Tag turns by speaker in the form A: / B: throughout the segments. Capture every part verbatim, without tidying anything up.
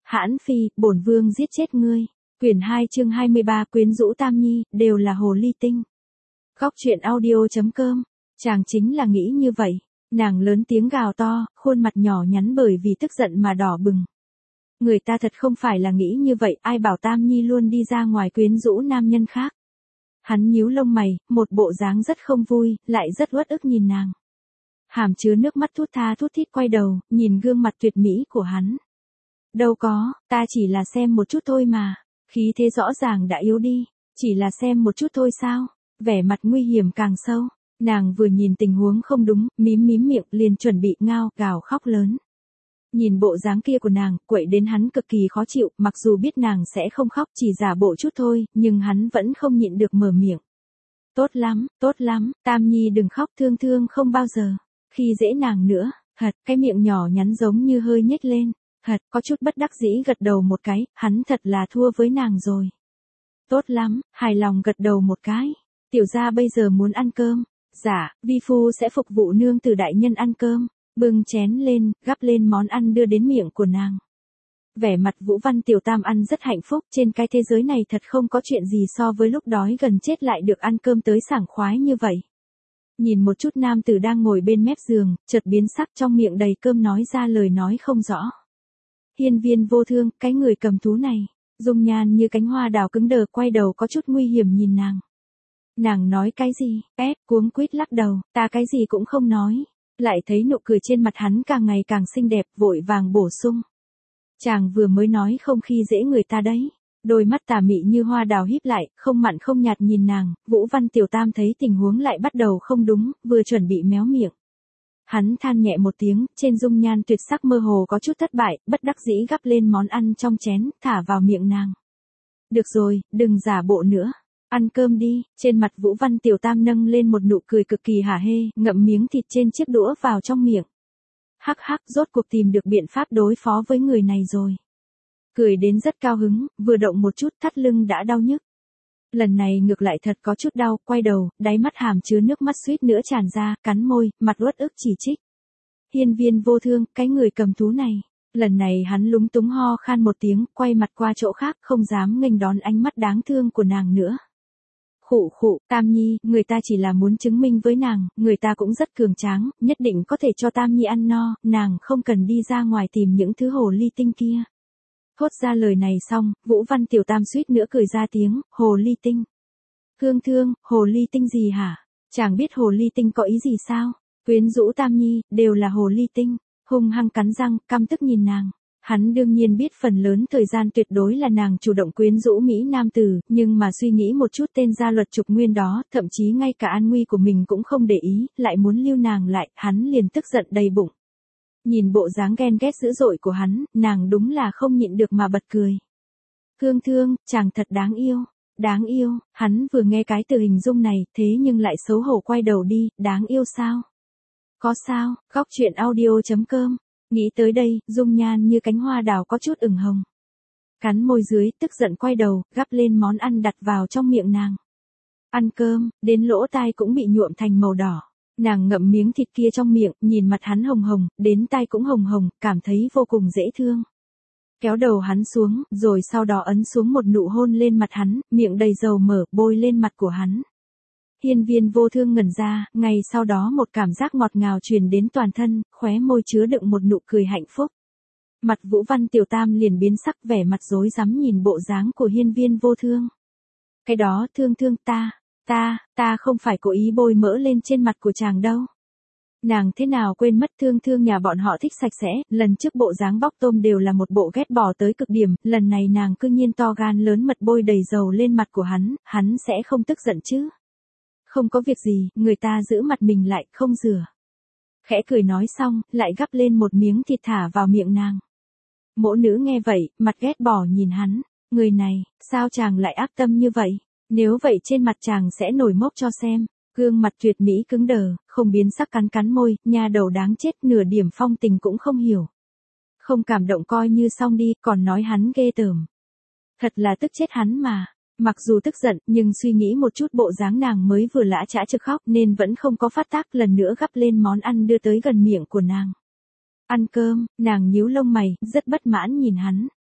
A: Hãn Phi, bổn vương giết chết ngươi. Quyển hai chương hai mươi ba quyến rũ Tam Nhi, đều là hồ ly tinh. Góc truyện audio chấm com. Chàng chính là nghĩ như vậy. Nàng lớn tiếng gào to, khuôn mặt nhỏ nhắn bởi vì tức giận mà đỏ bừng. Người ta thật không phải là nghĩ như vậy, ai bảo Tam Nhi luôn đi ra ngoài quyến rũ nam nhân khác. Hắn nhíu lông mày, một bộ dáng rất không vui, lại rất uất ức nhìn nàng. Hàm chứa nước mắt thút tha thút thít quay đầu, nhìn gương mặt tuyệt mỹ của hắn. Đâu có, ta chỉ là xem một chút thôi mà, khí thế rõ ràng đã yếu đi, chỉ là xem một chút thôi sao, vẻ mặt nguy hiểm càng sâu, nàng vừa nhìn tình huống không đúng, mím mím miệng liền chuẩn bị ngao, gào khóc lớn. Nhìn bộ dáng kia của nàng, quậy đến hắn cực kỳ khó chịu, mặc dù biết nàng sẽ không khóc chỉ giả bộ chút thôi, nhưng hắn vẫn không nhịn được mở miệng. Tốt lắm, tốt lắm, Tam Nhi đừng khóc, thương thương không bao giờ khi dễ nàng nữa, hật, cái miệng nhỏ nhắn giống như hơi nhếch lên. Thật, có chút bất đắc dĩ gật đầu một cái, hắn thật là thua với nàng rồi. Tốt lắm, hài lòng gật đầu một cái. Tiểu gia bây giờ muốn ăn cơm. Dạ, vi phu sẽ phục vụ nương tử đại nhân ăn cơm. Bưng chén lên, gắp lên món ăn đưa đến miệng của nàng. Vẻ mặt Vũ Văn Tiểu Tam ăn rất hạnh phúc, trên cái thế giới này thật không có chuyện gì so với lúc đói gần chết lại được ăn cơm tới sảng khoái như vậy. Nhìn một chút nam tử đang ngồi bên mép giường, chợt biến sắc trong miệng đầy cơm nói ra lời nói không rõ. Hiên Viên Vô Thương, cái người cầm thú này, dung nhan như cánh hoa đào cứng đờ quay đầu có chút nguy hiểm nhìn nàng. Nàng nói cái gì, ép, cuống quýt lắc đầu, ta cái gì cũng không nói. Lại thấy nụ cười trên mặt hắn càng ngày càng xinh đẹp, vội vàng bổ sung. Chàng vừa mới nói không khi dễ người ta đấy. Đôi mắt tà mị như hoa đào híp lại, không mặn không nhạt nhìn nàng, Vũ Văn Tiểu Tam thấy tình huống lại bắt đầu không đúng, vừa chuẩn bị méo miệng. Hắn than nhẹ một tiếng, trên dung nhan tuyệt sắc mơ hồ có chút thất bại, bất đắc dĩ gắp lên món ăn trong chén, thả vào miệng nàng. Được rồi, đừng giả bộ nữa. Ăn cơm đi, trên mặt Vũ Văn Tiểu Tam nâng lên một nụ cười cực kỳ hả hê, ngậm miếng thịt trên chiếc đũa vào trong miệng. Hắc hắc, rốt cuộc tìm được biện pháp đối phó với người này rồi. Cười đến rất cao hứng, vừa động một chút thắt lưng đã đau nhức. Lần này ngược lại thật có chút đau, quay đầu, đáy mắt hàm chứa nước mắt suýt nữa tràn ra, cắn môi, mặt uất ức chỉ trích. Hiên Viên Vô Thương, cái người cầm thú này. Lần này hắn lúng túng ho khan một tiếng, quay mặt qua chỗ khác, không dám nghênh đón ánh mắt đáng thương của nàng nữa. Khụ khụ, Tam Nhi, người ta chỉ là muốn chứng minh với nàng, người ta cũng rất cường tráng, nhất định có thể cho Tam Nhi ăn no, nàng không cần đi ra ngoài tìm những thứ hồ ly tinh kia. Thốt ra lời này xong, Vũ Văn Tiểu Tam suýt nữa cười ra tiếng, hồ ly tinh. Thương thương, hồ ly tinh gì hả? Chàng biết hồ ly tinh có ý gì sao? Quyến rũ Tam Nhi, đều là hồ ly tinh. Hung hăng cắn răng, căm tức nhìn nàng. Hắn đương nhiên biết phần lớn thời gian tuyệt đối là nàng chủ động quyến rũ Mỹ Nam Tử, nhưng mà suy nghĩ một chút tên gia luật trục nguyên đó, thậm chí ngay cả an nguy của mình cũng không để ý, lại muốn lưu nàng lại, hắn liền tức giận đầy bụng. Nhìn bộ dáng ghen ghét dữ dội của hắn, nàng đúng là không nhịn được mà bật cười. Thương thương, chàng thật đáng yêu, đáng yêu, hắn vừa nghe cái từ hình dung này, thế nhưng lại xấu hổ quay đầu đi, đáng yêu sao? Có sao, góc truyện audio chấm com. Nghĩ tới đây, dung nhan như cánh hoa đào có chút ửng hồng. Cắn môi dưới, tức giận quay đầu, gắp lên món ăn đặt vào trong miệng nàng. Ăn cơm, đến lỗ tai cũng bị nhuộm thành màu đỏ. Nàng ngậm miếng thịt kia trong miệng, nhìn mặt hắn hồng hồng, đến tai cũng hồng hồng, cảm thấy vô cùng dễ thương. Kéo đầu hắn xuống, rồi sau đó ấn xuống một nụ hôn lên mặt hắn, miệng đầy dầu mỡ, bôi lên mặt của hắn. Hiên Viên Vô Thương ngẩn ra, ngay sau đó một cảm giác ngọt ngào truyền đến toàn thân, khóe môi chứa đựng một nụ cười hạnh phúc. Mặt Vũ Văn Tiểu Tam liền biến sắc, vẻ mặt rối rắm nhìn bộ dáng của Hiên Viên Vô Thương. Cái đó, thương thương ta, ta, ta không phải cố ý bôi mỡ lên trên mặt của chàng đâu. Nàng thế nào quên mất thương thương nhà bọn họ thích sạch sẽ, lần trước bộ dáng bóc tôm đều là một bộ ghét bỏ tới cực điểm, lần này nàng cư nhiên to gan lớn mật bôi đầy dầu lên mặt của hắn, hắn sẽ không tức giận chứ. Không có việc gì, người ta giữ mặt mình lại, không rửa. Khẽ cười nói xong, lại gắp lên một miếng thịt thả vào miệng nàng. Mỗ nữ nghe vậy, mặt ghét bỏ nhìn hắn, người này, sao chàng lại ác tâm như vậy? Nếu vậy trên mặt chàng sẽ nổi mốc cho xem. Gương mặt tuyệt mỹ cứng đờ, không biến sắc cắn cắn môi, nha đầu đáng chết, nửa điểm phong tình cũng không hiểu. Không cảm động coi như xong đi, còn nói hắn ghê tởm. Thật là tức chết hắn mà. Mặc dù tức giận, nhưng suy nghĩ một chút bộ dáng nàng mới vừa lã chã trực khóc nên vẫn không có phát tác, lần nữa gắp lên món ăn đưa tới gần miệng của nàng. Ăn cơm, nàng nhíu lông mày, rất bất mãn nhìn hắn.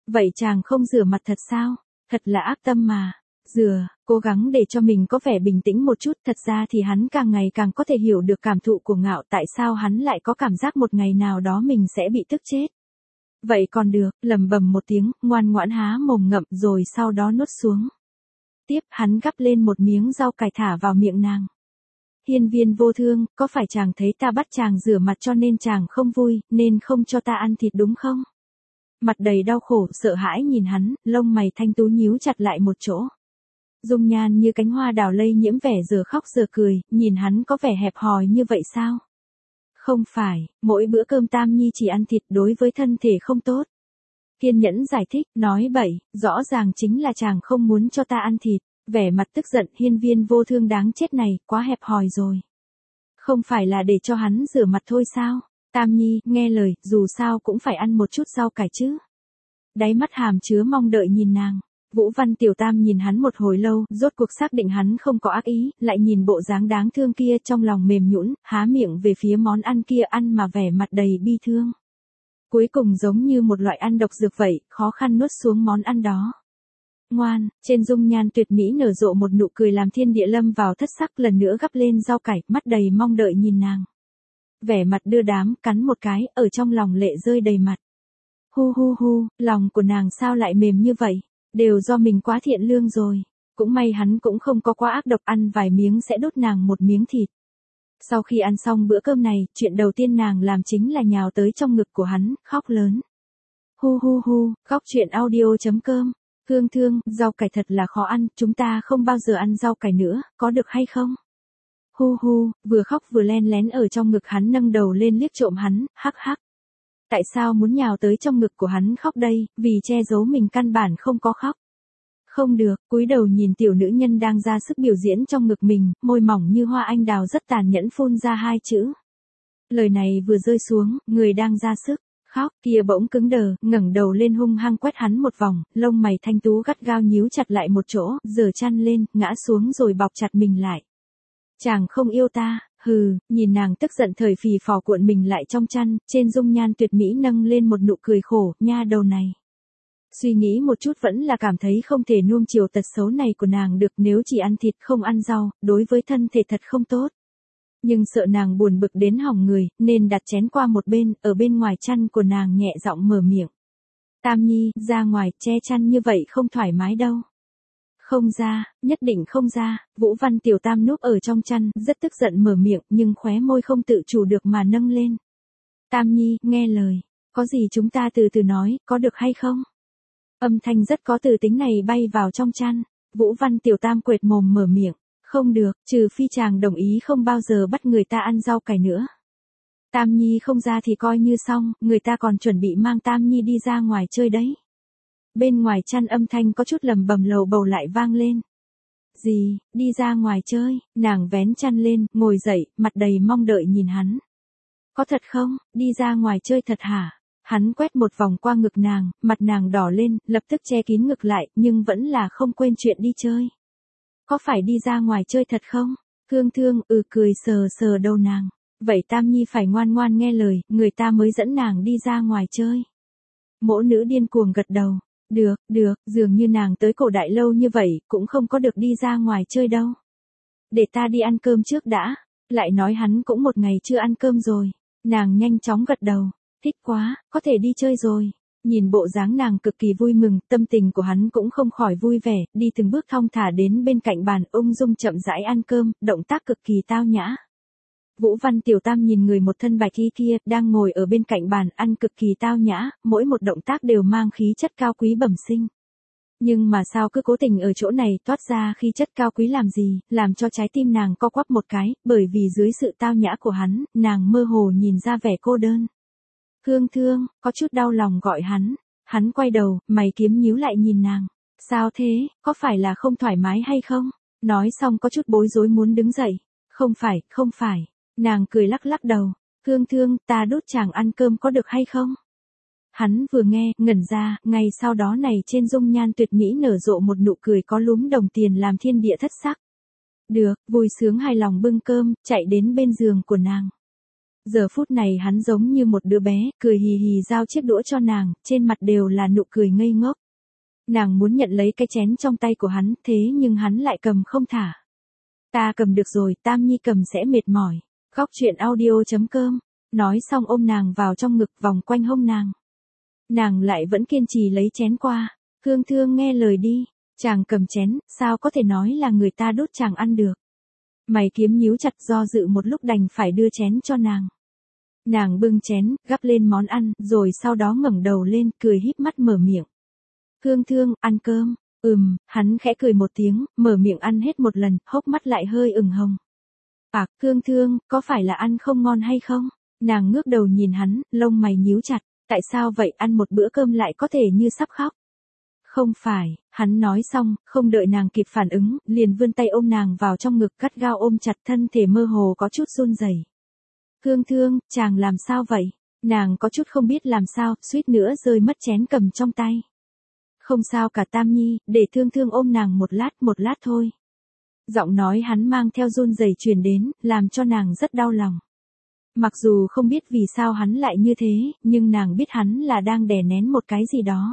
A: Vậy chàng không rửa mặt thật sao? Thật là ác tâm mà. Rửa, cố gắng để cho mình có vẻ bình tĩnh một chút, thật ra thì hắn càng ngày càng có thể hiểu được cảm thụ của Ngạo, tại sao hắn lại có cảm giác một ngày nào đó mình sẽ bị tức chết. Vậy còn được, lầm bầm một tiếng, ngoan ngoãn há mồm ngậm rồi sau đó nuốt xuống. Tiếp, hắn gắp lên một miếng rau cải thả vào miệng nàng. Hiên Viên Vô Thương, có phải chàng thấy ta bắt chàng rửa mặt cho nên chàng không vui, nên không cho ta ăn thịt đúng không? Mặt đầy đau khổ, sợ hãi nhìn hắn, lông mày thanh tú nhíu chặt lại một chỗ. Dung nhan như cánh hoa đào lây nhiễm vẻ giờ khóc giờ cười, nhìn hắn có vẻ hẹp hòi như vậy sao? Không phải, mỗi bữa cơm Tam Nhi chỉ ăn thịt đối với thân thể không tốt. Kiên nhẫn giải thích, nói bậy, rõ ràng chính là chàng không muốn cho ta ăn thịt. Vẻ mặt tức giận, Hiên Viên Vô Thương đáng chết này, quá hẹp hòi rồi. Không phải là để cho hắn rửa mặt thôi sao? Tam Nhi, nghe lời, dù sao cũng phải ăn một chút rau cải chứ. Đáy mắt hàm chứa mong đợi nhìn nàng. Vũ Văn Tiểu Tam nhìn hắn một hồi lâu, rốt cuộc xác định hắn không có ác ý, lại nhìn bộ dáng đáng thương kia trong lòng mềm nhũn, há miệng về phía món ăn kia ăn mà vẻ mặt đầy bi thương. Cuối cùng giống như một loại ăn độc dược vậy, khó khăn nuốt xuống món ăn đó. Ngoan, trên dung nhan tuyệt mỹ nở rộ một nụ cười làm thiên địa lâm vào thất sắc, lần nữa gắp lên rau cải, mắt đầy mong đợi nhìn nàng. Vẻ mặt đưa đám, cắn một cái, ở trong lòng lệ rơi đầy mặt. Hu hu hu, lòng của nàng sao lại mềm như vậy, đều do mình quá thiện lương rồi. Cũng may hắn cũng không có quá ác độc, ăn vài miếng sẽ đốt nàng một miếng thịt. Sau khi ăn xong bữa cơm này, chuyện đầu tiên nàng làm chính là nhào tới trong ngực của hắn, khóc lớn. Hu hu hu, khóc chuyện audio chấm com. Thương thương, rau cải thật là khó ăn, chúng ta không bao giờ ăn rau cải nữa, có được hay không? Hu hu, vừa khóc vừa len lén ở trong ngực hắn, nâng đầu lên liếc trộm hắn, hắc hắc. Tại sao muốn nhào tới trong ngực của hắn khóc đây, vì che giấu mình căn bản không có khóc. Không được, cúi đầu nhìn tiểu nữ nhân đang ra sức biểu diễn trong ngực mình, môi mỏng như hoa anh đào rất tàn nhẫn phun ra hai chữ. Lời này vừa rơi xuống, người đang ra sức khóc kia bỗng cứng đờ, ngẩng đầu lên hung hăng quét hắn một vòng, lông mày thanh tú gắt gao nhíu chặt lại một chỗ, giở chăn lên, ngã xuống rồi bọc chặt mình lại. Chàng không yêu ta, hừ, nhìn nàng tức giận thời phì phò cuộn mình lại trong chăn, trên dung nhan tuyệt mỹ nâng lên một nụ cười khổ, nha đầu này. Suy nghĩ một chút vẫn là cảm thấy không thể nuông chiều tật xấu này của nàng được, nếu chỉ ăn thịt không ăn rau, đối với thân thể thật không tốt. Nhưng sợ nàng buồn bực đến hỏng người, nên đặt chén qua một bên, ở bên ngoài chăn của nàng nhẹ giọng mở miệng. Tam Nhi, ra ngoài, che chăn như vậy không thoải mái đâu. Không ra, nhất định không ra, Vũ Văn Tiểu Tam núp ở trong chăn, rất tức giận mở miệng, nhưng khóe môi không tự chủ được mà nâng lên. Tam Nhi, nghe lời, có gì chúng ta từ từ nói, có được hay không? Âm thanh rất có từ tính này bay vào trong chăn, Vũ Văn Tiểu Tam quệt mồm mở miệng. Không được, trừ phi chàng đồng ý không bao giờ bắt người ta ăn rau cải nữa. Tam Nhi không ra thì coi như xong, người ta còn chuẩn bị mang Tam Nhi đi ra ngoài chơi đấy. Bên ngoài chăn âm thanh có chút lầm bầm lầu bầu lại vang lên. Gì, đi ra ngoài chơi, nàng vén chăn lên, ngồi dậy, mặt đầy mong đợi nhìn hắn. Có thật không, đi ra ngoài chơi thật hả? Hắn quét một vòng qua ngực nàng, mặt nàng đỏ lên, lập tức che kín ngực lại, nhưng vẫn là không quên chuyện đi chơi. Có phải đi ra ngoài chơi thật không? Thương thương, ừ cười sờ sờ đầu nàng. Vậy Tam Nhi phải ngoan ngoan nghe lời, người ta mới dẫn nàng đi ra ngoài chơi. Mỗ nữ điên cuồng gật đầu. Được, được, dường như nàng tới cổ đại lâu như vậy, cũng không có được đi ra ngoài chơi đâu. Để ta đi ăn cơm trước đã. Lại nói hắn cũng một ngày chưa ăn cơm rồi. Nàng nhanh chóng gật đầu. Thích quá, có thể đi chơi rồi. Nhìn bộ dáng nàng cực kỳ vui mừng, tâm tình của hắn cũng không khỏi vui vẻ, đi từng bước thong thả đến bên cạnh bàn, ung dung chậm rãi ăn cơm, động tác cực kỳ tao nhã. Vũ Văn Tiểu Tam nhìn người một thân bạch y kia, đang ngồi ở bên cạnh bàn, ăn cực kỳ tao nhã, mỗi một động tác đều mang khí chất cao quý bẩm sinh. Nhưng mà sao cứ cố tình ở chỗ này toát ra khí chất cao quý làm gì, làm cho trái tim nàng co quắp một cái, bởi vì dưới sự tao nhã của hắn, nàng mơ hồ nhìn ra vẻ cô đơn. Thương thương, có chút đau lòng gọi hắn. Hắn quay đầu, mày kiếm nhíu lại nhìn nàng. Sao thế, có phải là không thoải mái hay không? Nói xong có chút bối rối muốn đứng dậy. Không phải, không phải. Nàng cười lắc lắc đầu. Thương thương, ta đút chàng ăn cơm có được hay không? Hắn vừa nghe, ngẩn ra, ngay sau đó này trên dung nhan tuyệt mỹ nở rộ một nụ cười có lúm đồng tiền làm thiên địa thất sắc. Được, vui sướng hài lòng bưng cơm, chạy đến bên giường của nàng. Giờ phút này hắn giống như một đứa bé, cười hì hì giao chiếc đũa cho nàng, trên mặt đều là nụ cười ngây ngốc. Nàng muốn nhận lấy cái chén trong tay của hắn, thế nhưng hắn lại cầm không thả. Ta cầm được rồi, Tam Nhi cầm sẽ mệt mỏi. Góc truyện audio.com. Nói xong ôm nàng vào trong ngực, vòng quanh hông nàng. Nàng lại vẫn kiên trì lấy chén qua. Thương Thương nghe lời đi. Chàng cầm chén, sao có thể nói là người ta đút chàng ăn được. Mày kiếm nhíu chặt, do dự một lúc đành phải đưa chén cho nàng. Nàng bưng chén, gắp lên món ăn, rồi sau đó ngẩng đầu lên, cười híp mắt mở miệng. Thương Thương, ăn cơm. Ừm, hắn khẽ cười một tiếng, mở miệng ăn hết một lần, hốc mắt lại hơi ửng hồng. À, Thương Thương, có phải là ăn không ngon hay không? Nàng ngước đầu nhìn hắn, lông mày nhíu chặt, tại sao vậy, ăn một bữa cơm lại có thể như sắp khóc? Không phải, hắn nói xong, không đợi nàng kịp phản ứng, liền vươn tay ôm nàng vào trong ngực, gắt gao ôm chặt, thân thể mơ hồ có chút run rẩy. Thương Thương, chàng làm sao vậy? Nàng có chút không biết làm sao, suýt nữa rơi mất chén cầm trong tay. Không sao cả Tam Nhi, để Thương Thương ôm nàng một lát, một lát thôi. Giọng nói hắn mang theo run rẩy truyền đến, làm cho nàng rất đau lòng. Mặc dù không biết vì sao hắn lại như thế, nhưng nàng biết hắn là đang đè nén một cái gì đó.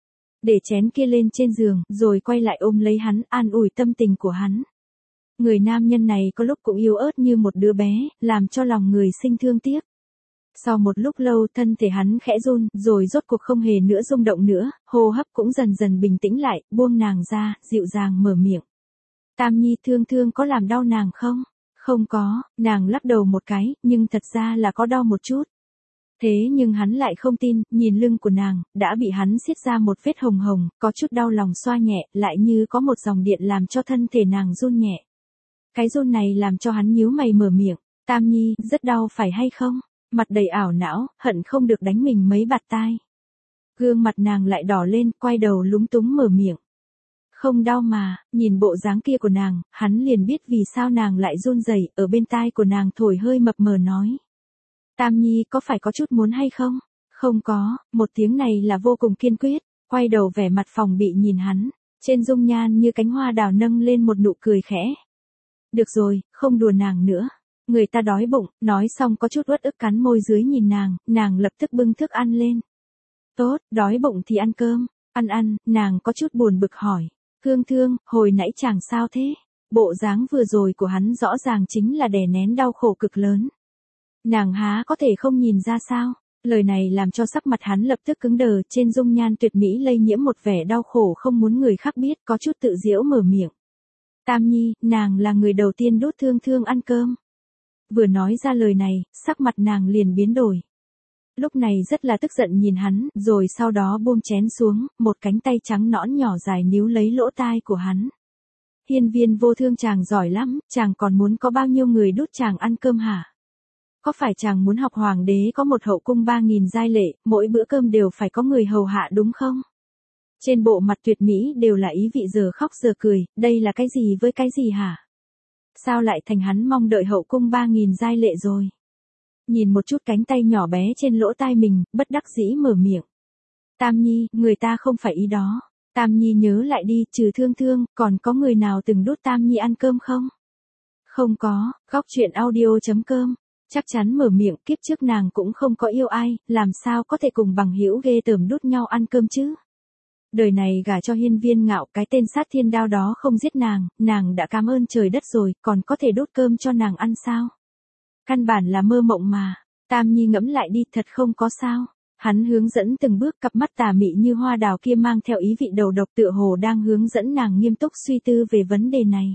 A: Để chén kia lên trên giường, rồi quay lại ôm lấy hắn, an ủi tâm tình của hắn. Người nam nhân này có lúc cũng yếu ớt như một đứa bé, làm cho lòng người sinh thương tiếc. Sau một lúc lâu, thân thể hắn khẽ run, rồi rốt cuộc không hề nữa rung động nữa, hô hấp cũng dần dần bình tĩnh lại, buông nàng ra, dịu dàng mở miệng. Tam Nhi, Thương Thương có làm đau nàng không? Không có, nàng lắc đầu một cái, nhưng thật ra là có đau một chút. Thế nhưng hắn lại không tin, nhìn lưng của nàng, đã bị hắn xiết ra một vết hồng hồng, có chút đau lòng xoa nhẹ, lại như có một dòng điện làm cho thân thể nàng run nhẹ. Cái run này làm cho hắn nhíu mày mở miệng, Tam Nhi, rất đau phải hay không? Mặt đầy ảo não, hận không được đánh mình mấy bạt tai. Gương mặt nàng lại đỏ lên, quay đầu lúng túng mở miệng. Không đau mà, nhìn bộ dáng kia của nàng, hắn liền biết vì sao nàng lại run rẩy, ở bên tai của nàng thổi hơi mập mờ nói. Tam Nhi có phải có chút muốn hay không? Không có, một tiếng này là vô cùng kiên quyết, quay đầu vẻ mặt phòng bị nhìn hắn, trên dung nhan như cánh hoa đào nâng lên một nụ cười khẽ. Được rồi, không đùa nàng nữa. Người ta đói bụng, nói xong có chút uất ức cắn môi dưới nhìn nàng, nàng lập tức bưng thức ăn lên. Tốt, đói bụng thì ăn cơm, ăn ăn, nàng có chút buồn bực hỏi. Thương Thương, hồi nãy chàng sao thế? Bộ dáng vừa rồi của hắn rõ ràng chính là đè nén đau khổ cực lớn. Nàng há có thể không nhìn ra sao? Lời này làm cho sắc mặt hắn lập tức cứng đờ, trên dung nhan tuyệt mỹ lây nhiễm một vẻ đau khổ không muốn người khác biết, có chút tự giễu mở miệng. Tam Nhi, nàng là người đầu tiên đút Thương Thương ăn cơm. Vừa nói ra lời này, sắc mặt nàng liền biến đổi. Lúc này rất là tức giận nhìn hắn, rồi sau đó buông chén xuống, một cánh tay trắng nõn nhỏ dài níu lấy lỗ tai của hắn. Hiên Viên Vô Thương, chàng giỏi lắm, chàng còn muốn có bao nhiêu người đút chàng ăn cơm hả? Có phải chàng muốn học hoàng đế có một hậu cung ba nghìn giai lệ, mỗi bữa cơm đều phải có người hầu hạ đúng không? Trên bộ mặt tuyệt mỹ đều là ý vị giờ khóc giờ cười, đây là cái gì với cái gì hả? Sao lại thành hắn mong đợi hậu cung ba nghìn giai lệ rồi? Nhìn một chút cánh tay nhỏ bé trên lỗ tai mình, bất đắc dĩ mở miệng. Tam Nhi, người ta không phải ý đó. Tam Nhi nhớ lại đi, trừ Thương Thương, còn có người nào từng đút Tam Nhi ăn cơm không? Không có, góc truyện audio.com. Chắc chắn mở miệng, kiếp trước nàng cũng không có yêu ai, làm sao có thể cùng bằng hữu ghê tởm đút nhau ăn cơm chứ? Đời này gả cho Hiên Viên Ngạo, cái tên sát thiên đao đó không giết nàng, nàng đã cảm ơn trời đất rồi, còn có thể đút cơm cho nàng ăn sao? Căn bản là mơ mộng mà. Tam Nhi ngẫm lại đi, thật không có sao. Hắn hướng dẫn từng bước, cặp mắt tà mị như hoa đào kia mang theo ý vị đầu độc, tựa hồ đang hướng dẫn nàng nghiêm túc suy tư về vấn đề này.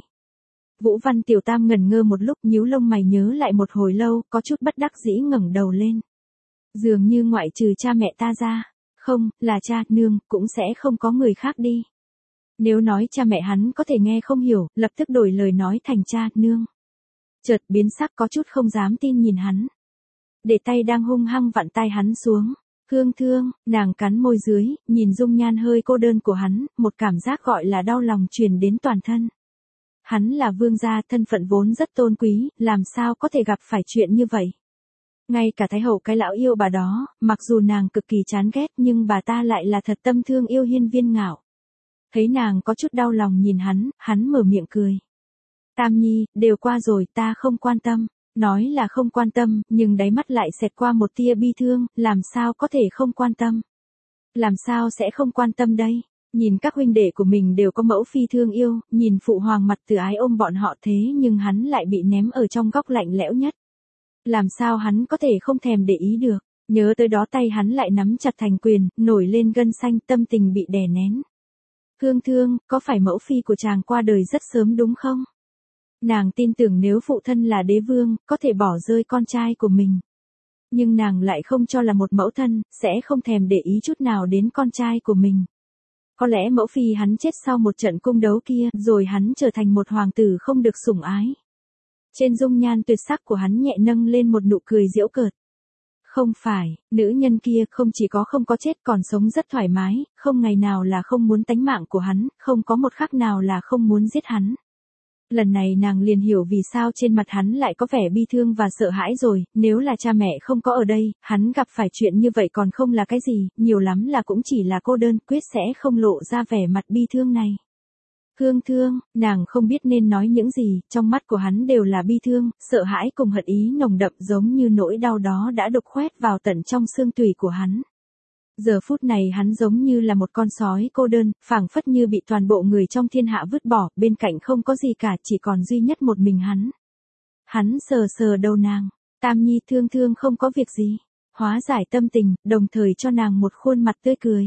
A: Vũ Văn Tiểu Tam ngẩn ngơ một lúc, nhíu lông mày nhớ lại một hồi lâu, có chút bất đắc dĩ ngẩng đầu lên. Dường như ngoại trừ cha mẹ ta ra, không, là cha, nương, cũng sẽ không có người khác đi. Nếu nói cha mẹ hắn có thể nghe không hiểu, lập tức đổi lời nói thành cha, nương. Chợt biến sắc, có chút không dám tin nhìn hắn. Để tay đang hung hăng vặn tay hắn xuống. Thương Thương, nàng cắn môi dưới, nhìn dung nhan hơi cô đơn của hắn, một cảm giác gọi là đau lòng truyền đến toàn thân. Hắn là vương gia, thân phận vốn rất tôn quý, làm sao có thể gặp phải chuyện như vậy. Ngay cả Thái hậu cái lão yêu bà đó, mặc dù nàng cực kỳ chán ghét nhưng bà ta lại là thật tâm thương yêu Hiên Viên Ngạo. Thấy nàng có chút đau lòng nhìn hắn, hắn mở miệng cười. Tam Nhi, đều qua rồi, ta không quan tâm. Nói là không quan tâm, nhưng đáy mắt lại xẹt qua một tia bi thương, làm sao có thể không quan tâm? Làm sao sẽ không quan tâm đây? Nhìn các huynh đệ của mình đều có mẫu phi thương yêu, nhìn phụ hoàng mặt từ ái ôm bọn họ thế nhưng hắn lại bị ném ở trong góc lạnh lẽo nhất. Làm sao hắn có thể không thèm để ý được? Nhớ tới đó tay hắn lại nắm chặt thành quyền, nổi lên gân xanh, tâm tình bị đè nén. Thương thương, có phải mẫu phi của chàng qua đời rất sớm đúng không? Nàng tin tưởng nếu phụ thân là đế vương, có thể bỏ rơi con trai của mình. Nhưng nàng lại không cho là một mẫu thân, sẽ không thèm để ý chút nào đến con trai của mình. Có lẽ mẫu phi hắn chết sau một trận cung đấu kia, rồi hắn trở thành một hoàng tử không được sủng ái. Trên dung nhan tuyệt sắc của hắn nhẹ nâng lên một nụ cười giễu cợt. Không phải, nữ nhân kia không chỉ có không có chết còn sống rất thoải mái, không ngày nào là không muốn tánh mạng của hắn, không có một khắc nào là không muốn giết hắn. Lần này nàng liền hiểu vì sao trên mặt hắn lại có vẻ bi thương và sợ hãi rồi, nếu là cha mẹ không có ở đây, hắn gặp phải chuyện như vậy còn không là cái gì, nhiều lắm là cũng chỉ là cô đơn, quyết sẽ không lộ ra vẻ mặt bi thương này. Thương thương, nàng không biết nên nói những gì, trong mắt của hắn đều là bi thương, sợ hãi cùng hận ý nồng đậm giống như nỗi đau đó đã đục khoét vào tận trong xương tủy của hắn. Giờ phút này hắn giống như là một con sói cô đơn, phảng phất như bị toàn bộ người trong thiên hạ vứt bỏ, bên cạnh không có gì cả, chỉ còn duy nhất một mình hắn. Hắn sờ sờ đầu nàng, Tam Nhi thương thương không có việc gì, hóa giải tâm tình, đồng thời cho nàng một khuôn mặt tươi cười.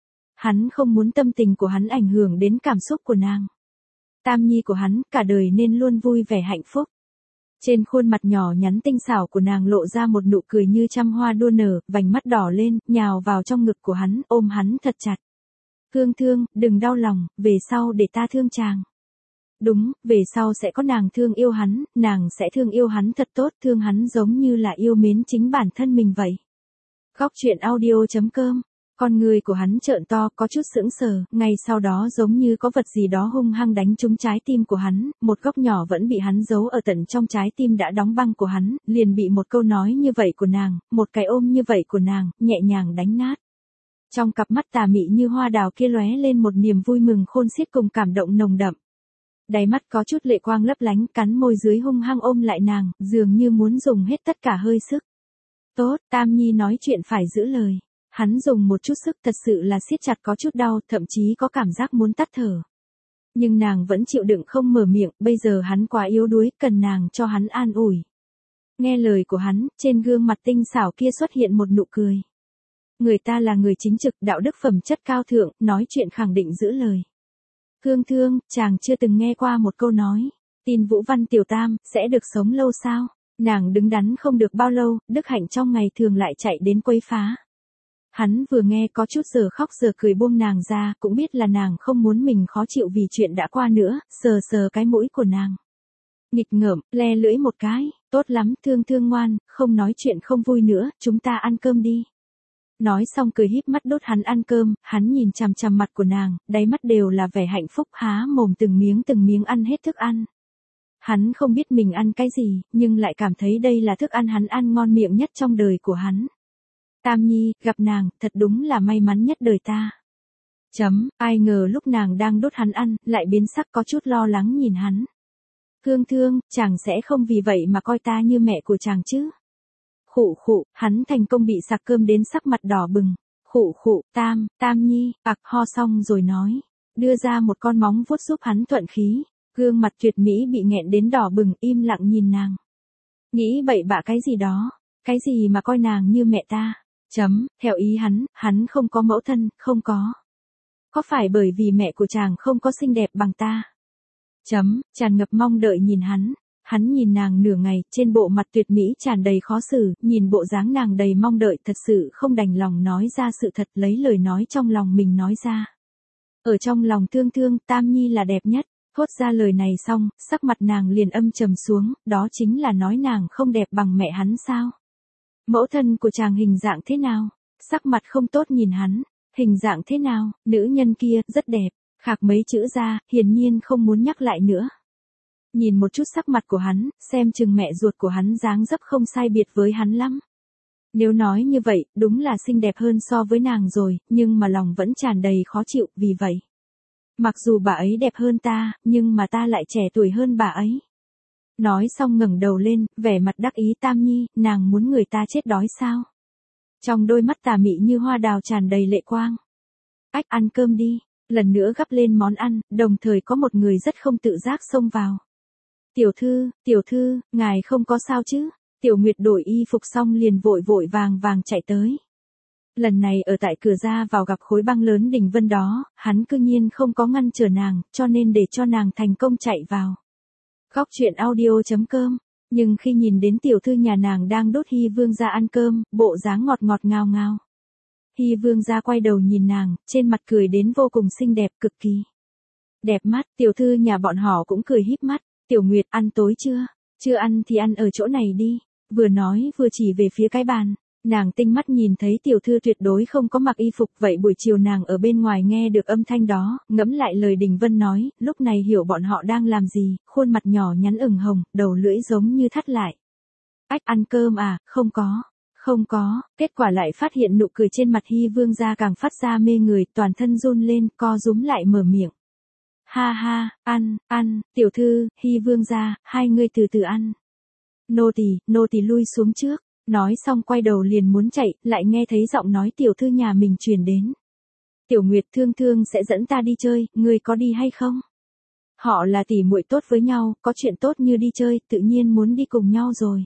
A: Hắn không muốn tâm tình của hắn ảnh hưởng đến cảm xúc của nàng. Tam Nhi của hắn, cả đời nên luôn vui vẻ hạnh phúc. Trên khuôn mặt nhỏ nhắn tinh xảo của nàng lộ ra một nụ cười như trăm hoa đua nở, vành mắt đỏ lên, nhào vào trong ngực của hắn, ôm hắn thật chặt. Thương thương, đừng đau lòng, về sau để ta thương chàng. Đúng, về sau sẽ có nàng thương yêu hắn, nàng sẽ thương yêu hắn thật tốt, thương hắn giống như là yêu mến chính bản thân mình vậy. Góc truyện audio chấm com. Con người của hắn trợn to, có chút sững sờ, ngay sau đó giống như có vật gì đó hung hăng đánh trúng trái tim của hắn, một góc nhỏ vẫn bị hắn giấu ở tận trong trái tim đã đóng băng của hắn, liền bị một câu nói như vậy của nàng, một cái ôm như vậy của nàng, nhẹ nhàng đánh nát. Trong cặp mắt tà mị như hoa đào kia lóe lên một niềm vui mừng khôn xiết cùng cảm động nồng đậm. Đáy mắt có chút lệ quang lấp lánh, cắn môi dưới hung hăng ôm lại nàng, dường như muốn dùng hết tất cả hơi sức. Tốt, Tam Nhi nói chuyện phải giữ lời. Hắn dùng một chút sức thật sự là siết chặt có chút đau, thậm chí có cảm giác muốn tắt thở. Nhưng nàng vẫn chịu đựng không mở miệng, bây giờ hắn quá yếu đuối, cần nàng cho hắn an ủi. Nghe lời của hắn, trên gương mặt tinh xảo kia xuất hiện một nụ cười. Người ta là người chính trực, đạo đức phẩm chất cao thượng, nói chuyện khẳng định giữ lời. Thương thương, chàng chưa từng nghe qua một câu nói, tin Vũ Văn Tiểu Tam, sẽ được sống lâu sao? Nàng đứng đắn không được bao lâu, đức hạnh trong ngày thường lại chạy đến quấy phá. Hắn vừa nghe có chút giờ khóc giờ cười buông nàng ra, cũng biết là nàng không muốn mình khó chịu vì chuyện đã qua nữa, sờ sờ cái mũi của nàng. Nghịch ngợm, le lưỡi một cái, tốt lắm, thương thương ngoan, không nói chuyện không vui nữa, chúng ta ăn cơm đi. Nói xong cười híp mắt đốt hắn ăn cơm, hắn nhìn chằm chằm mặt của nàng, đáy mắt đều là vẻ hạnh phúc, há mồm từng miếng từng miếng ăn hết thức ăn. Hắn không biết mình ăn cái gì, nhưng lại cảm thấy đây là thức ăn hắn ăn ngon miệng nhất trong đời của hắn. Tam Nhi, gặp nàng, thật đúng là may mắn nhất đời ta. Chấm, ai ngờ lúc nàng đang đốt hắn ăn, lại biến sắc có chút lo lắng nhìn hắn. Thương thương, chàng sẽ không vì vậy mà coi ta như mẹ của chàng chứ. Khụ khụ, hắn thành công bị sặc cơm đến sắc mặt đỏ bừng. Khụ khụ, Tam, Tam Nhi, ặc ho xong rồi nói. Đưa ra một con móng vuốt giúp hắn thuận khí. Gương mặt tuyệt mỹ bị nghẹn đến đỏ bừng, im lặng nhìn nàng. Nghĩ bậy bạ cái gì đó, cái gì mà coi nàng như mẹ ta. Chấm, theo ý hắn, hắn không có mẫu thân, không có. Có phải bởi vì mẹ của chàng không có xinh đẹp bằng ta? Chấm, tràn ngập mong đợi nhìn hắn. Hắn nhìn nàng nửa ngày, trên bộ mặt tuyệt mỹ tràn đầy khó xử, nhìn bộ dáng nàng đầy mong đợi thật sự không đành lòng nói ra sự thật, lấy lời nói trong lòng mình nói ra. Ở trong lòng thương thương, Tam Nhi là đẹp nhất. Thốt ra lời này xong, sắc mặt nàng liền âm trầm xuống, đó chính là nói nàng không đẹp bằng mẹ hắn sao? Mẫu thân của chàng hình dạng thế nào? Sắc mặt không tốt nhìn hắn, hình dạng thế nào? Nữ nhân kia, rất đẹp, khạc mấy chữ ra, hiển nhiên không muốn nhắc lại nữa. Nhìn một chút sắc mặt của hắn, xem chừng mẹ ruột của hắn dáng dấp không sai biệt với hắn lắm. Nếu nói như vậy, đúng là xinh đẹp hơn so với nàng rồi, nhưng mà lòng vẫn tràn đầy khó chịu, vì vậy. Mặc dù bà ấy đẹp hơn ta, nhưng mà ta lại trẻ tuổi hơn bà ấy. Nói xong ngẩng đầu lên, vẻ mặt đắc ý Tam Nhi, nàng muốn người ta chết đói sao? Trong đôi mắt tà mị như hoa đào tràn đầy lệ quang. Ách ăn cơm đi, lần nữa gắp lên món ăn, đồng thời có một người rất không tự giác xông vào. Tiểu thư, tiểu thư, ngài không có sao chứ? Tiểu Nguyệt đổi y phục xong liền vội vội vàng vàng chạy tới. Lần này ở tại cửa ra vào gặp khối băng lớn Đình Vân đó, hắn cư nhiên không có ngăn trở nàng, cho nên để cho nàng thành công chạy vào. Góc truyện audio chấm com. Nhưng khi nhìn đến tiểu thư nhà nàng đang đốt Hy Vương gia ăn cơm, bộ dáng ngọt ngọt ngào ngào. Hy Vương gia quay đầu nhìn nàng, trên mặt cười đến vô cùng xinh đẹp, cực kỳ đẹp mắt. Tiểu thư nhà bọn họ cũng cười híp mắt. Tiểu Nguyệt, ăn tối chưa? Chưa ăn thì ăn ở chỗ này đi. Vừa nói vừa chỉ về phía cái bàn. Nàng tinh mắt nhìn thấy tiểu thư tuyệt đối không có mặc y phục, vậy buổi chiều nàng ở bên ngoài nghe được âm thanh đó, ngẫm lại lời Đình Vân nói, lúc này hiểu bọn họ đang làm gì, khuôn mặt nhỏ nhắn ửng hồng, đầu lưỡi giống như thắt lại. Ách ăn cơm à, không có, không có, kết quả lại phát hiện nụ cười trên mặt Hy Vương gia càng phát ra mê người, toàn thân run lên, co rúm lại mở miệng. Ha ha, ăn, ăn, tiểu thư, Hy Vương gia, hai người từ từ ăn. Nô tỳ, nô tỳ lui xuống trước. Nói xong quay đầu liền muốn chạy, lại nghe thấy giọng nói tiểu thư nhà mình truyền đến. Tiểu Nguyệt, Thương Thương sẽ dẫn ta đi chơi, ngươi có đi hay không? Họ là tỷ muội tốt với nhau, có chuyện tốt như đi chơi, tự nhiên muốn đi cùng nhau rồi.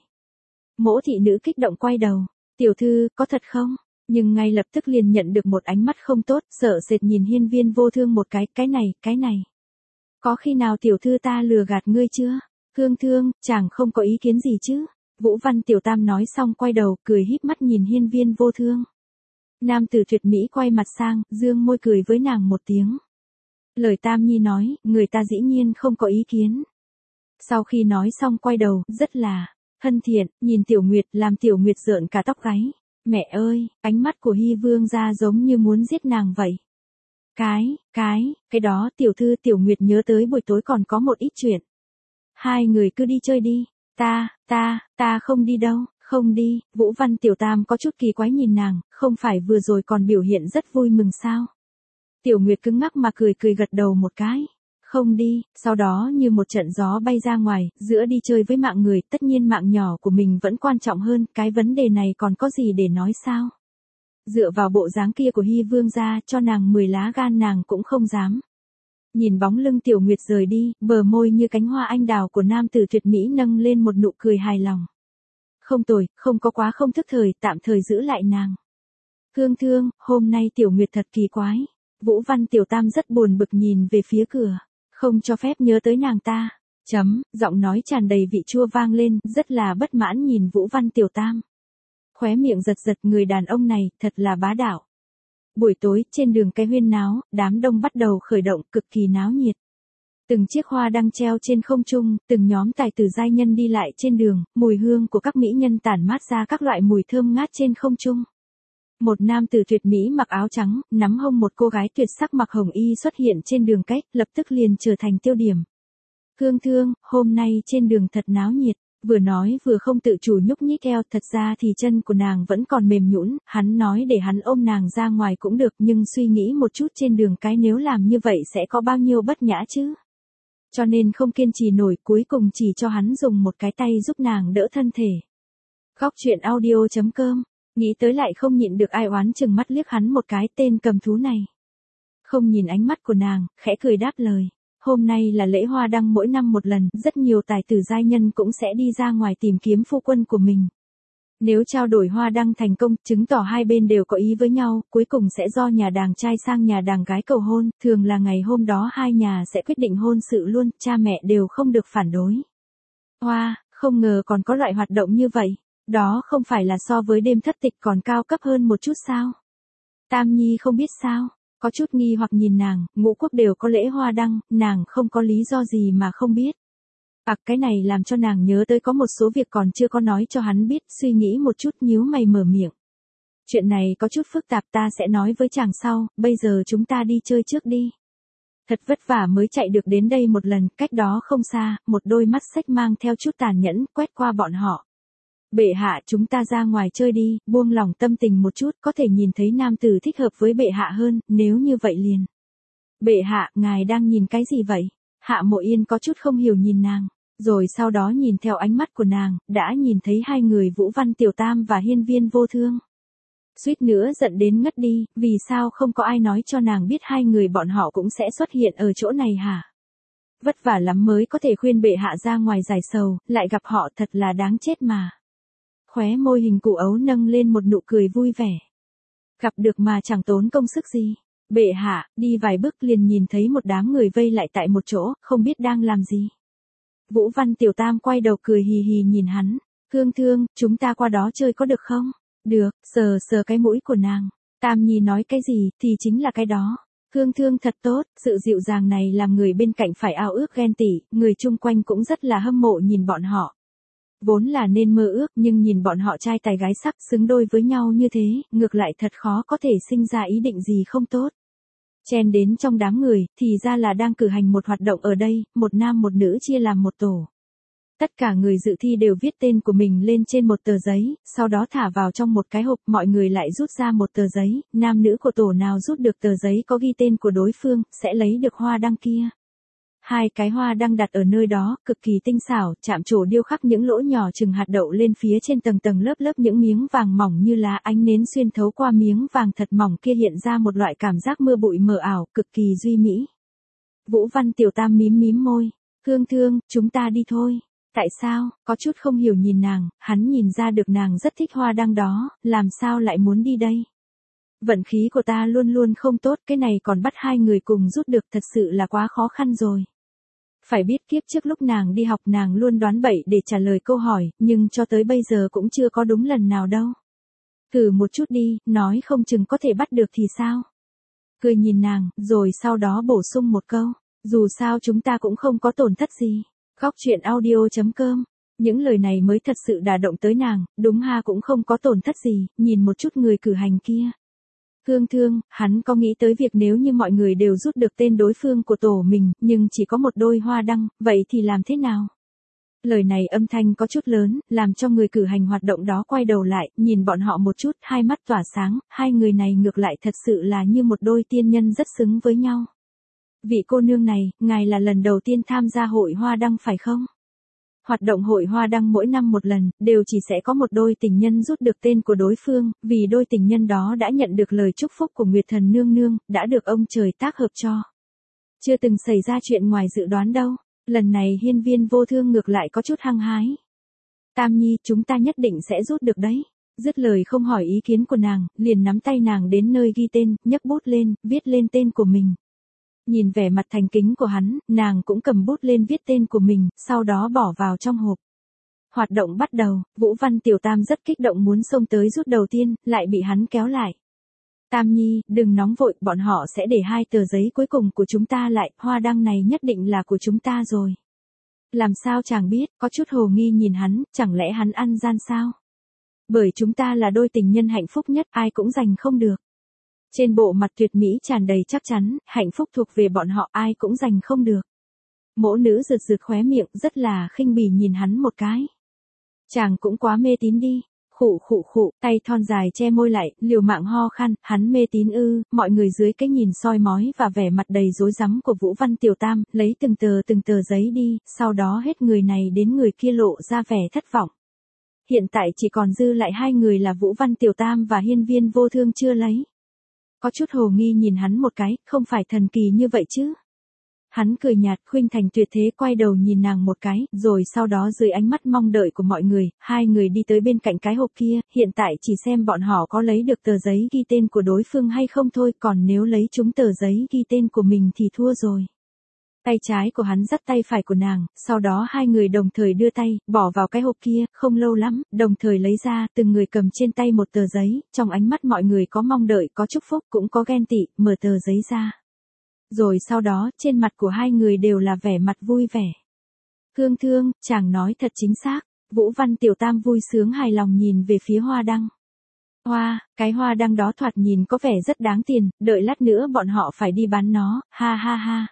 A: Mỗ thị nữ kích động quay đầu. Tiểu thư, có thật không? Nhưng ngay lập tức liền nhận được một ánh mắt không tốt, sợ sệt nhìn Hiên Viên Vô Thương một cái, cái này, cái này. Có khi nào tiểu thư ta lừa gạt ngươi chưa? Thương Thương, chàng không có ý kiến gì chứ? Vũ Văn Tiểu Tam nói xong quay đầu, cười híp mắt nhìn Hiên Viên Vô Thương. Nam tử tuyệt mỹ quay mặt sang, dương môi cười với nàng một tiếng. Lời Tam Nhi nói, người ta dĩ nhiên không có ý kiến. Sau khi nói xong quay đầu, rất là thân thiện, nhìn Tiểu Nguyệt, làm Tiểu Nguyệt rợn cả tóc gáy. Mẹ ơi, ánh mắt của Hy Vương gia giống như muốn giết nàng vậy. Cái, cái, cái đó tiểu thư Tiểu Nguyệt nhớ tới buổi tối còn có một ít chuyện. Hai người cứ đi chơi đi. Ta, ta, ta không đi đâu, không đi. Vũ Văn Tiểu Tam có chút kỳ quái nhìn nàng, không phải vừa rồi còn biểu hiện rất vui mừng sao? Tiểu Nguyệt cứng ngắc mà cười cười gật đầu một cái. Không đi, sau đó như một trận gió bay ra ngoài, giữa đi chơi với mạng người, tất nhiên mạng nhỏ của mình vẫn quan trọng hơn, cái vấn đề này còn có gì để nói sao? Dựa vào bộ dáng kia của Hy Vương gia, cho nàng mười lá gan nàng cũng không dám. Nhìn bóng lưng Tiểu Nguyệt rời đi, bờ môi như cánh hoa anh đào của nam tử tuyệt mỹ nâng lên một nụ cười hài lòng. Không tồi, không có quá không thức thời, tạm thời giữ lại nàng. Thương Thương, hôm nay Tiểu Nguyệt thật kỳ quái. Vũ Văn Tiểu Tam rất buồn bực nhìn về phía cửa, không cho phép nhớ tới nàng ta. Chấm, giọng nói tràn đầy vị chua vang lên, rất là bất mãn nhìn Vũ Văn Tiểu Tam. Khóe miệng giật giật, người đàn ông này, thật là bá đạo. Buổi tối, trên đường cái huyên náo, đám đông bắt đầu khởi động, cực kỳ náo nhiệt. Từng chiếc hoa đang treo trên không trung, từng nhóm tài tử giai nhân đi lại trên đường, mùi hương của các mỹ nhân tản mát ra các loại mùi thơm ngát trên không trung. Một nam tử tuyệt mỹ mặc áo trắng, nắm hông một cô gái tuyệt sắc mặc hồng y xuất hiện trên đường cách, lập tức liền trở thành tiêu điểm. Thương Thương, hôm nay trên đường thật náo nhiệt. Vừa nói vừa không tự chủ nhúc nhích eo, thật ra thì chân của nàng vẫn còn mềm nhũn, hắn nói để hắn ôm nàng ra ngoài cũng được, nhưng suy nghĩ một chút trên đường cái nếu làm như vậy sẽ có bao nhiêu bất nhã chứ. Cho nên không kiên trì nổi, cuối cùng chỉ cho hắn dùng một cái tay giúp nàng đỡ thân thể. Góc truyện audio chấm com, nghĩ tới lại không nhịn được ai oán chừng mắt liếc hắn một cái, tên cầm thú này. Không nhìn ánh mắt của nàng, khẽ cười đáp lời. Hôm nay là lễ hoa đăng mỗi năm một lần, rất nhiều tài tử giai nhân cũng sẽ đi ra ngoài tìm kiếm phu quân của mình. Nếu trao đổi hoa đăng thành công, chứng tỏ hai bên đều có ý với nhau, cuối cùng sẽ do nhà đàng trai sang nhà đàng gái cầu hôn, thường là ngày hôm đó hai nhà sẽ quyết định hôn sự luôn, cha mẹ đều không được phản đối. Hoa, không ngờ còn có loại hoạt động như vậy, đó không phải là so với đêm thất tịch còn cao cấp hơn một chút sao? Tam Nhi không biết sao? Có chút nghi hoặc nhìn nàng, ngũ quốc đều có lễ hoa đăng, nàng không có lý do gì mà không biết. À, cái này làm cho nàng nhớ tới có một số việc còn chưa có nói cho hắn biết, suy nghĩ một chút nhíu mày mở miệng. Chuyện này có chút phức tạp, ta sẽ nói với chàng sau, bây giờ chúng ta đi chơi trước đi. Thật vất vả mới chạy được đến đây một lần, cách đó không xa, một đôi mắt xách mang theo chút tàn nhẫn, quét qua bọn họ. Bệ hạ, chúng ta ra ngoài chơi đi, buông lỏng tâm tình một chút, có thể nhìn thấy nam tử thích hợp với bệ hạ hơn, nếu như vậy liền. Bệ hạ, ngài đang nhìn cái gì vậy? Hạ Mộ Yên có chút không hiểu nhìn nàng. Rồi sau đó nhìn theo ánh mắt của nàng, đã nhìn thấy hai người Vũ Văn Tiểu Tam và Hiên Viên Vô Thương. Suýt nữa giận đến ngất đi, vì sao không có ai nói cho nàng biết hai người bọn họ cũng sẽ xuất hiện ở chỗ này hả? Vất vả lắm mới có thể khuyên bệ hạ ra ngoài giải sầu, lại gặp họ thật là đáng chết mà. Khóe môi hình cụ ấu nâng lên một nụ cười vui vẻ. Gặp được mà chẳng tốn công sức gì. Bệ hạ, đi vài bước liền nhìn thấy một đám người vây lại tại một chỗ, không biết đang làm gì. Vũ Văn Tiểu Tam quay đầu cười hì hì nhìn hắn. Cương Thương, chúng ta qua đó chơi có được không? Được, sờ sờ cái mũi của nàng. Tam Nhi nói cái gì thì chính là cái đó. Cương Thương thật tốt, sự dịu dàng này làm người bên cạnh phải ao ước ghen tị, người chung quanh cũng rất là hâm mộ nhìn bọn họ. Vốn là nên mơ ước nhưng nhìn bọn họ trai tài gái sắc xứng đôi với nhau như thế, ngược lại thật khó có thể sinh ra ý định gì không tốt. Chen đến trong đám người, thì ra là đang cử hành một hoạt động ở đây, một nam một nữ chia làm một tổ. Tất cả người dự thi đều viết tên của mình lên trên một tờ giấy, sau đó thả vào trong một cái hộp, mọi người lại rút ra một tờ giấy, nam nữ của tổ nào rút được tờ giấy có ghi tên của đối phương, sẽ lấy được hoa đăng kia. Hai cái hoa đăng đặt ở nơi đó, cực kỳ tinh xảo, chạm trổ điêu khắc những lỗ nhỏ chừng hạt đậu lên phía trên tầng tầng lớp lớp những miếng vàng mỏng như lá, ánh nến xuyên thấu qua miếng vàng thật mỏng kia hiện ra một loại cảm giác mưa bụi mờ ảo, cực kỳ duy mỹ. Vũ Văn Tiểu Tam mím mím môi, Cương Thương, chúng ta đi thôi. Tại sao, có chút không hiểu nhìn nàng, hắn nhìn ra được nàng rất thích hoa đăng đó, làm sao lại muốn đi đây? Vận khí của ta luôn luôn không tốt, cái này còn bắt hai người cùng rút được thật sự là quá khó khăn rồi. Phải biết kiếp trước lúc nàng đi học nàng luôn đoán bậy để trả lời câu hỏi, nhưng cho tới bây giờ cũng chưa có đúng lần nào đâu. Thử một chút đi, nói không chừng có thể bắt được thì sao? Cười nhìn nàng, rồi sau đó bổ sung một câu, dù sao chúng ta cũng không có tổn thất gì. Góc truyện audio chấm com. Những lời này mới thật sự đả động tới nàng, đúng ha cũng không có tổn thất gì, nhìn một chút người cử hành kia. Cương Thương, hắn có nghĩ tới việc nếu như mọi người đều rút được tên đối phương của tổ mình, nhưng chỉ có một đôi hoa đăng, vậy thì làm thế nào? Lời này âm thanh có chút lớn, làm cho người cử hành hoạt động đó quay đầu lại, nhìn bọn họ một chút, hai mắt tỏa sáng, hai người này ngược lại thật sự là như một đôi tiên nhân rất xứng với nhau. Vị cô nương này, ngài là lần đầu tiên tham gia hội hoa đăng phải không? Hoạt động hội hoa đăng mỗi năm một lần, đều chỉ sẽ có một đôi tình nhân rút được tên của đối phương, vì đôi tình nhân đó đã nhận được lời chúc phúc của Nguyệt Thần Nương Nương, đã được ông trời tác hợp cho. Chưa từng xảy ra chuyện ngoài dự đoán đâu, lần này Hiên Viên Vô Thương ngược lại có chút hăng hái. Tam Nhi, chúng ta nhất định sẽ rút được đấy. Dứt lời không hỏi ý kiến của nàng, liền nắm tay nàng đến nơi ghi tên, nhấc bút lên, viết lên tên của mình. Nhìn vẻ mặt thành kính của hắn, nàng cũng cầm bút lên viết tên của mình, sau đó bỏ vào trong hộp. Hoạt động bắt đầu, Vũ Văn Tiểu Tam rất kích động muốn xông tới rút đầu tiên, lại bị hắn kéo lại. Tam Nhi, đừng nóng vội, bọn họ sẽ để hai tờ giấy cuối cùng của chúng ta lại, hoa đăng này nhất định là của chúng ta rồi. Làm sao chàng biết, có chút hồ nghi nhìn hắn, chẳng lẽ hắn ăn gian sao? Bởi chúng ta là đôi tình nhân hạnh phúc nhất, ai cũng giành không được. Trên bộ mặt tuyệt mỹ tràn đầy chắc chắn, hạnh phúc thuộc về bọn họ ai cũng giành không được. Mỗ nữ rực rực khóe miệng rất là khinh bỉ nhìn hắn một cái. Chàng cũng quá mê tín đi. Khụ khụ khụ, tay thon dài che môi lại, liều mạng ho khan, hắn mê tín ư, mọi người dưới cái nhìn soi mói và vẻ mặt đầy rối rắm của Vũ Văn Tiểu Tam, lấy từng tờ từng tờ giấy đi, sau đó hết người này đến người kia lộ ra vẻ thất vọng. Hiện tại chỉ còn dư lại hai người là Vũ Văn Tiểu Tam và Hiên Viên Vô Thương chưa lấy. Có chút hồ nghi nhìn hắn một cái, không phải thần kỳ như vậy chứ. Hắn cười nhạt, khuynh thành tuyệt thế quay đầu nhìn nàng một cái, rồi sau đó dưới ánh mắt mong đợi của mọi người, hai người đi tới bên cạnh cái hộp kia, hiện tại chỉ xem bọn họ có lấy được tờ giấy ghi tên của đối phương hay không thôi, còn nếu lấy chúng tờ giấy ghi tên của mình thì thua rồi. Tay trái của hắn dắt tay phải của nàng, sau đó hai người đồng thời đưa tay, bỏ vào cái hộp kia, không lâu lắm, đồng thời lấy ra, từng người cầm trên tay một tờ giấy, trong ánh mắt mọi người có mong đợi, có chúc phúc, cũng có ghen tị, mở tờ giấy ra. Rồi sau đó, trên mặt của hai người đều là vẻ mặt vui vẻ. Cương Thương, chàng nói thật chính xác, Vũ Văn Tiểu Tam vui sướng hài lòng nhìn về phía hoa đăng. Hoa, cái hoa đăng đó thoạt nhìn có vẻ rất đáng tiền, đợi lát nữa bọn họ phải đi bán nó, ha ha ha.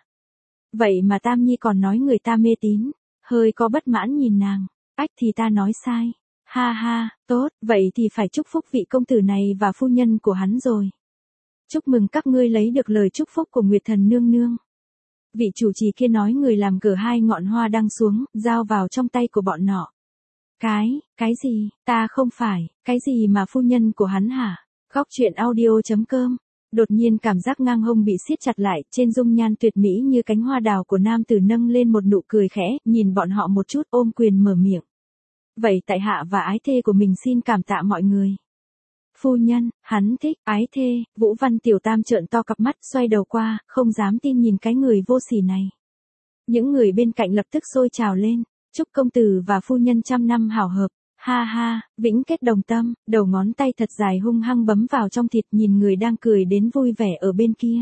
A: Vậy mà Tam Nhi còn nói người ta mê tín, hơi có bất mãn nhìn nàng, ách thì ta nói sai, ha ha, tốt, vậy thì phải chúc phúc vị công tử này và phu nhân của hắn rồi. Chúc mừng các ngươi lấy được lời chúc phúc của Nguyệt Thần Nương Nương. Vị chủ trì kia nói người làm cờ hai ngọn hoa đăng xuống, giao vào trong tay của bọn nọ. Cái, cái gì, ta không phải, cái gì mà phu nhân của hắn hả? Góc truyện audio.com. Đột nhiên cảm giác ngang hông bị siết chặt lại, trên dung nhan tuyệt mỹ như cánh hoa đào của nam tử nâng lên một nụ cười khẽ, nhìn bọn họ một chút ôm quyền mở miệng. Vậy tại hạ và ái thê của mình xin cảm tạ mọi người. Phu nhân, hắn thích, ái thê, Vũ Văn Tiểu Tam trợn to cặp mắt xoay đầu qua, không dám tin nhìn cái người vô sỉ này. Những người bên cạnh lập tức sôi trào lên, chúc công tử và phu nhân trăm năm hảo hợp. Ha ha, vĩnh kết đồng tâm, đầu ngón tay thật dài hung hăng bấm vào trong thịt nhìn người đang cười đến vui vẻ ở bên kia.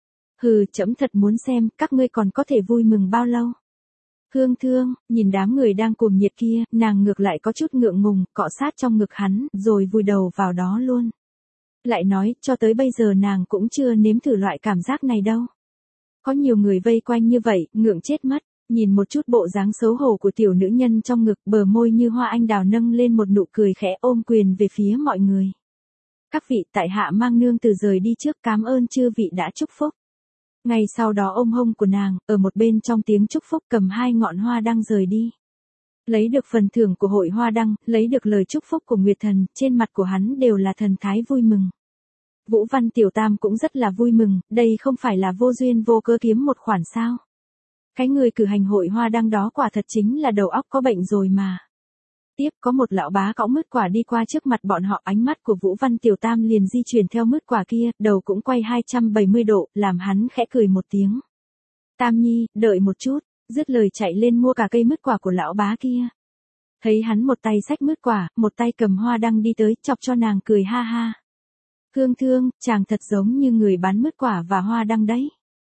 A: Hừ, trẫm thật muốn xem, các ngươi còn có thể vui mừng bao lâu. Hương Thương, nhìn đám người đang cuồng nhiệt kia, nàng ngược lại có chút ngượng ngùng, cọ sát trong ngực hắn, rồi vùi đầu vào đó luôn. Lại nói, cho tới bây giờ nàng cũng chưa nếm thử loại cảm giác này đâu. Có nhiều người vây quanh như vậy, ngượng chết mất. Nhìn một chút bộ dáng xấu hổ của tiểu nữ nhân trong ngực, bờ môi như hoa anh đào nâng lên một nụ cười khẽ ôm quyền về phía mọi người. Các vị, tại hạ mang nương từ rời đi trước, cám ơn chư vị đã chúc phúc. Ngay sau đó ôm hông của nàng, ở một bên trong tiếng chúc phúc cầm hai ngọn hoa đăng rời đi. Lấy được phần thưởng của hội hoa đăng, lấy được lời chúc phúc của Nguyệt Thần, trên mặt của hắn đều là thần thái vui mừng. Vũ Văn Tiểu Tam cũng rất là vui mừng, đây không phải là vô duyên vô cớ kiếm một khoản sao. Cái người cử hành hội hoa đăng đó quả thật chính là đầu óc có bệnh rồi mà. Tiếp có một lão bá cõng mứt quả đi qua trước mặt bọn họ, ánh mắt của Vũ Văn Tiểu Tam liền di chuyển theo mứt quả kia, đầu cũng quay hai trăm bảy mươi độ, làm hắn khẽ cười một tiếng. Tam Nhi, đợi một chút, dứt lời chạy lên mua cả cây mứt quả của lão bá kia. Thấy hắn một tay xách mứt quả, một tay cầm hoa đăng đi tới, chọc cho nàng cười ha ha. Hương Thương, chàng thật giống như người bán mứt quả và hoa đăng đấy.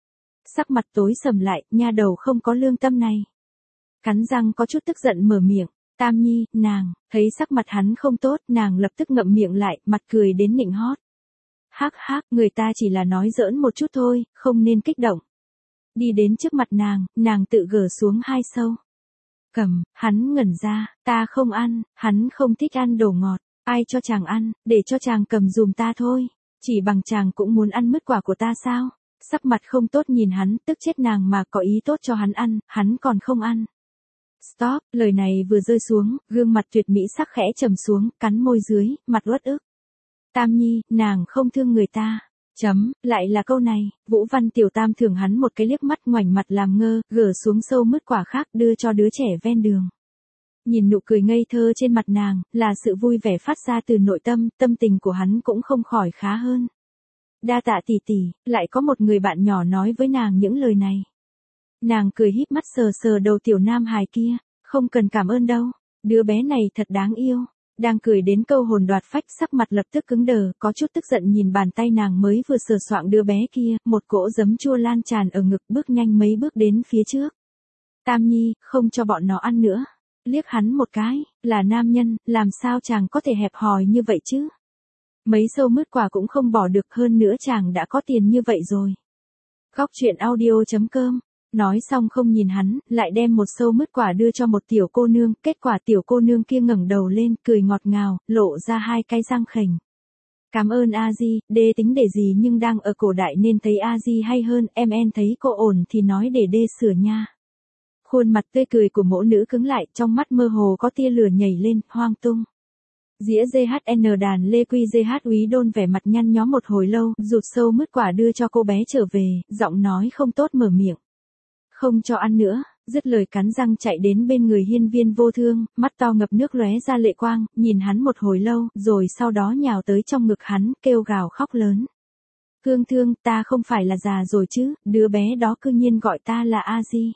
A: Sắc mặt tối sầm lại, nha đầu không có lương tâm này. Cắn răng có chút tức giận mở miệng, Tam Nhi, nàng, thấy sắc mặt hắn không tốt, nàng lập tức ngậm miệng lại, mặt cười đến nịnh hót. Hắc hắc, người ta chỉ là nói giỡn một chút thôi, không nên kích động. Đi đến trước mặt nàng, nàng tự gỡ xuống hai sâu. Cầm, hắn ngẩn ra, ta không ăn, hắn không thích ăn đồ ngọt, ai cho chàng ăn, để cho chàng cầm dùm ta thôi, chỉ bằng chàng cũng muốn ăn mứt quả của ta sao? Sắc mặt không tốt nhìn hắn, tức chết nàng mà có ý tốt cho hắn ăn, hắn còn không ăn. Stop, lời này vừa rơi xuống, gương mặt tuyệt mỹ sắc khẽ trầm xuống, cắn môi dưới, mặt uất ức. Tam Nhi, nàng không thương người ta. Chấm, lại là câu này, Vũ Văn Tiểu Tam thưởng hắn một cái liếc mắt ngoảnh mặt làm ngơ, gỡ xuống sâu mứt quả khác đưa cho đứa trẻ ven đường. Nhìn nụ cười ngây thơ trên mặt nàng, là sự vui vẻ phát ra từ nội tâm, tâm tình của hắn cũng không khỏi khá hơn. Đa tạ tỷ tỷ, lại có một người bạn nhỏ nói với nàng những lời này. Nàng cười híp mắt sờ sờ đầu tiểu nam hài kia, không cần cảm ơn đâu, đứa bé này thật đáng yêu. Đang cười đến câu hồn đoạt phách, sắc mặt lập tức cứng đờ, có chút tức giận nhìn bàn tay nàng mới vừa sờ soạng đứa bé kia, một cỗ giấm chua lan tràn ở ngực, bước nhanh mấy bước đến phía trước. Tam Nhi, không cho bọn nó ăn nữa. Liếc hắn một cái, là nam nhân, làm sao chàng có thể hẹp hòi như vậy chứ? Mấy sâu mứt quả cũng không bỏ được, hơn nữa chàng đã có tiền như vậy rồi. Góc truyện audio.com. Nói xong không nhìn hắn, lại đem một sâu mứt quả đưa cho một tiểu cô nương, kết quả tiểu cô nương kia ngẩng đầu lên, cười ngọt ngào, lộ ra hai cái răng khểnh. Cảm ơn A Di, đê tính để gì nhưng đang ở cổ đại nên thấy A Di hay hơn, em en thấy cô ổn thì nói để đê sửa nha. Khuôn mặt tươi cười của mẫu nữ cứng lại, trong mắt mơ hồ có tia lửa nhảy lên, hoang tung. Dĩa giê hát en đàn lê quy giê hát úy đôn vẻ mặt nhăn nhó một hồi lâu, rụt sâu mứt quả đưa cho cô bé trở về, giọng nói không tốt mở miệng. Không cho ăn nữa, dứt lời cắn răng chạy đến bên người hiên viên vô thương, mắt to ngập nước lóe ra lệ quang, nhìn hắn một hồi lâu, rồi sau đó nhào tới trong ngực hắn, kêu gào khóc lớn. Hương Thương, ta không phải là già rồi chứ, đứa bé đó cư nhiên gọi ta là A Di.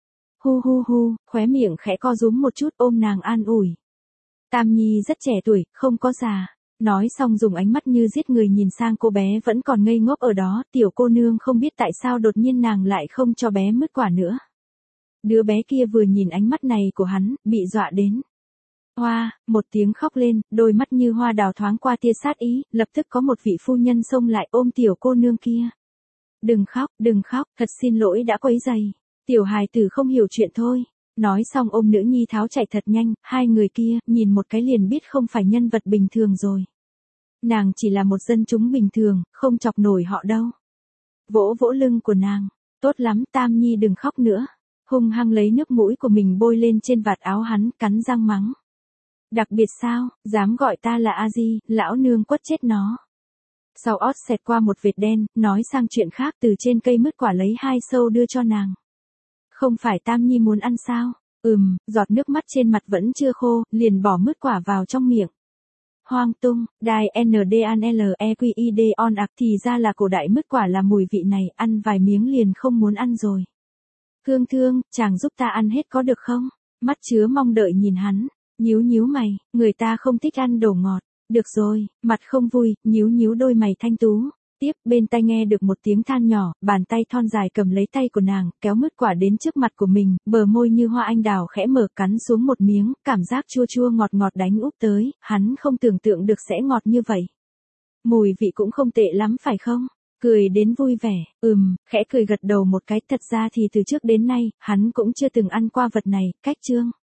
A: Hu hu hu, khóe miệng khẽ co rúm một chút ôm nàng an ủi. Tam Nhi rất trẻ tuổi, không có già. Nói xong dùng ánh mắt như giết người nhìn sang cô bé vẫn còn ngây ngốc ở đó, tiểu cô nương không biết tại sao đột nhiên nàng lại không cho bé mứt quả nữa. Đứa bé kia vừa nhìn ánh mắt này của hắn, bị dọa đến. Hoa, một tiếng khóc lên, đôi mắt như hoa đào thoáng qua tia sát ý, lập tức có một vị phu nhân xông lại ôm tiểu cô nương kia. Đừng khóc, đừng khóc, thật xin lỗi đã quấy rầy. Tiểu hài tử không hiểu chuyện thôi. Nói xong ôm nữ nhi tháo chạy thật nhanh, hai người kia, nhìn một cái liền biết không phải nhân vật bình thường rồi. Nàng chỉ là một dân chúng bình thường, không chọc nổi họ đâu. Vỗ vỗ lưng của nàng. Tốt lắm Tam Nhi đừng khóc nữa. Hung hăng lấy nước mũi của mình bôi lên trên vạt áo hắn, cắn răng mắng. Đặc biệt sao, dám gọi ta là A Di, lão nương quất chết nó. Sau ót xẹt qua một vệt đen, nói sang chuyện khác, từ trên cây mứt quả lấy hai sâu đưa cho nàng. Không phải Tam Nhi muốn ăn sao? Ừm, giọt nước mắt trên mặt vẫn chưa khô, liền bỏ mứt quả vào trong miệng. Hoang tung, đài en đê a en lờ e quy i đê on ạc thì ra là cổ đại mứt quả là mùi vị này, ăn vài miếng liền không muốn ăn rồi. Cương thương, chàng giúp ta ăn hết có được không? Mắt chứa mong đợi nhìn hắn, nhíu nhíu mày, người ta không thích ăn đồ ngọt. Được rồi, mặt không vui, nhíu nhíu đôi mày thanh tú. Tiếp, bên tai nghe được một tiếng than nhỏ, bàn tay thon dài cầm lấy tay của nàng, kéo mứt quả đến trước mặt của mình, bờ môi như hoa anh đào khẽ mở cắn xuống một miếng, cảm giác chua chua ngọt ngọt đánh úp tới, hắn không tưởng tượng được sẽ ngọt như vậy. Mùi vị cũng không tệ lắm phải không? Cười đến vui vẻ, ừm, khẽ cười gật đầu một cái, thật ra thì từ trước đến nay, hắn cũng chưa từng ăn qua vật này, cách chương.